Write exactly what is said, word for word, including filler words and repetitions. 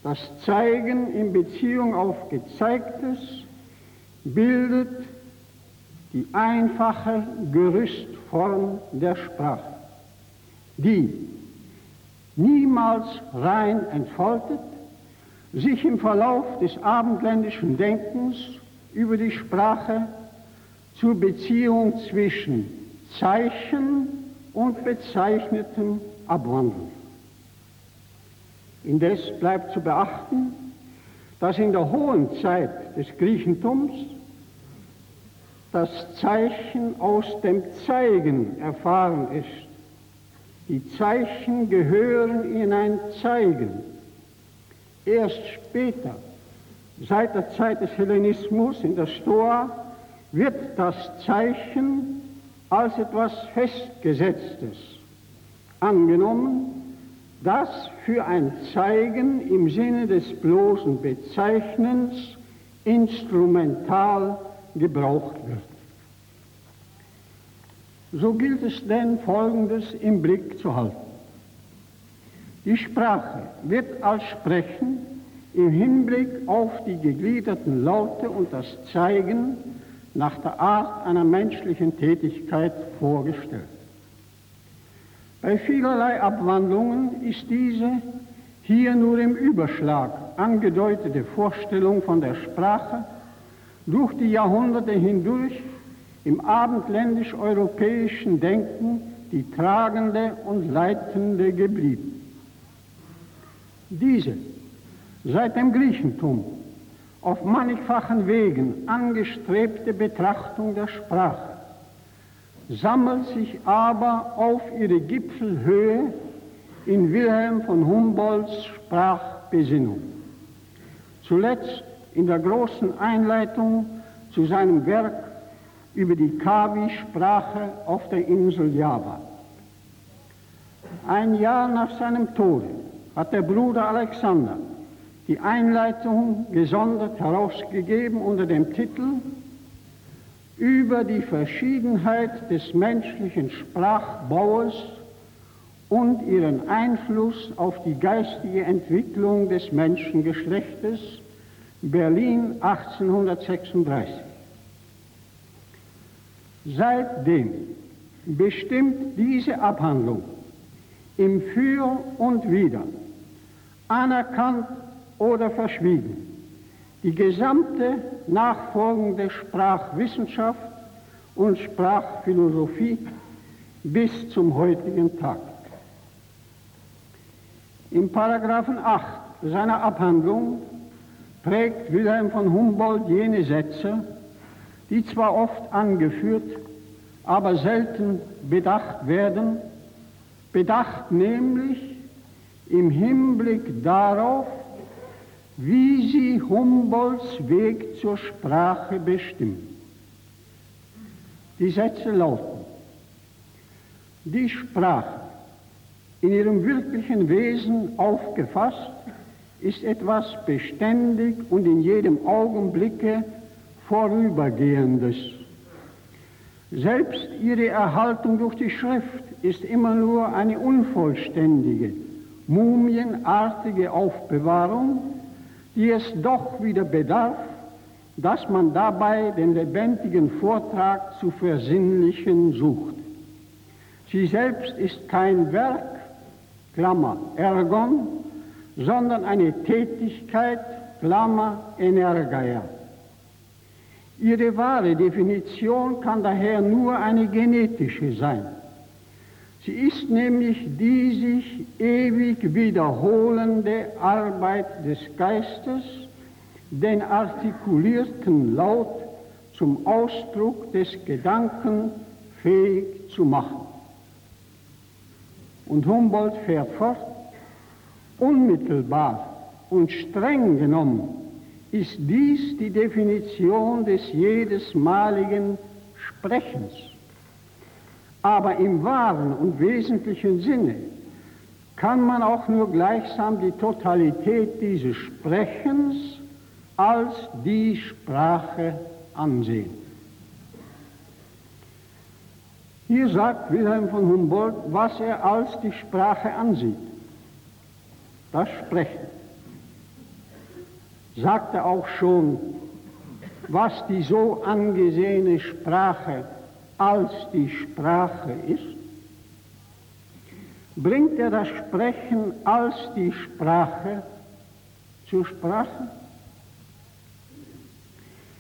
Das Zeigen in Beziehung auf Gezeigtes bildet die einfache Gerüstform der Sprache, die niemals rein entfaltet, sich im Verlauf des abendländischen Denkens über die Sprache zur Beziehung zwischen Zeichen und Bezeichnetem abwandelt. Indes bleibt zu beachten, dass in der hohen Zeit des Griechentums das Zeichen aus dem Zeigen erfahren ist. Die Zeichen gehören in ein Zeigen. Erst später, seit der Zeit des Hellenismus in der Stoa, wird das Zeichen als etwas Festgesetztes angenommen, das für ein Zeigen im Sinne des bloßen Bezeichnens instrumental gebraucht wird. So gilt es denn, Folgendes im Blick zu halten. Die Sprache wird als Sprechen im Hinblick auf die gegliederten Laute und das Zeigen nach der Art einer menschlichen Tätigkeit vorgestellt. Bei vielerlei Abwandlungen ist diese hier nur im Überschlag angedeutete Vorstellung von der Sprache durch die Jahrhunderte hindurch im abendländisch-europäischen Denken die tragende und leitende geblieben. Diese seit dem Griechentum auf mannigfachen Wegen angestrebte Betrachtung der Sprache sammelt sich aber auf ihre Gipfelhöhe in Wilhelm von Humboldts Sprachbesinnung. Zuletzt in der großen Einleitung zu seinem Werk über die Kawi-Sprache auf der Insel Java. Ein Jahr nach seinem Tode hat der Bruder Alexander die Einleitung gesondert herausgegeben unter dem Titel über die Verschiedenheit des menschlichen Sprachbaues und ihren Einfluss auf die geistige Entwicklung des Menschengeschlechtes, Berlin achtzehnhundertsechsunddreißig. Seitdem bestimmt diese Abhandlung im Für und Wider, anerkannt oder verschwiegen, die gesamte nachfolgende Sprachwissenschaft und Sprachphilosophie bis zum heutigen Tag. Im Paragraphen acht seiner Abhandlung prägt Wilhelm von Humboldt jene Sätze, die zwar oft angeführt, aber selten bedacht werden, bedacht nämlich im Hinblick darauf, wie sie Humboldts Weg zur Sprache bestimmen. Die Sätze lauten: Die Sprache, in ihrem wirklichen Wesen aufgefasst, ist etwas beständig und in jedem Augenblicke Vorübergehendes. Selbst ihre Erhaltung durch die Schrift ist immer nur eine unvollständige, mumienartige Aufbewahrung, die es doch wieder bedarf, dass man dabei den lebendigen Vortrag zu versinnlichen sucht. Sie selbst ist kein Werk, Klammer, Ergon, sondern eine Tätigkeit, Klammer, Energeia. Ihre wahre Definition kann daher nur eine genetische sein. Sie ist nämlich die sich ewig wiederholende Arbeit des Geistes, den artikulierten Laut zum Ausdruck des Gedanken fähig zu machen. Und Humboldt fährt fort: Unmittelbar und streng genommen ist dies die Definition des jedesmaligen Sprechens. Aber im wahren und wesentlichen Sinne kann man auch nur gleichsam die Totalität dieses Sprechens als die Sprache ansehen. Hier sagt Wilhelm von Humboldt, was er als die Sprache ansieht: das Sprechen. sagte auch schon, was die so angesehene Sprache als die Sprache ist? Bringt er das Sprechen als die Sprache zur Sprache?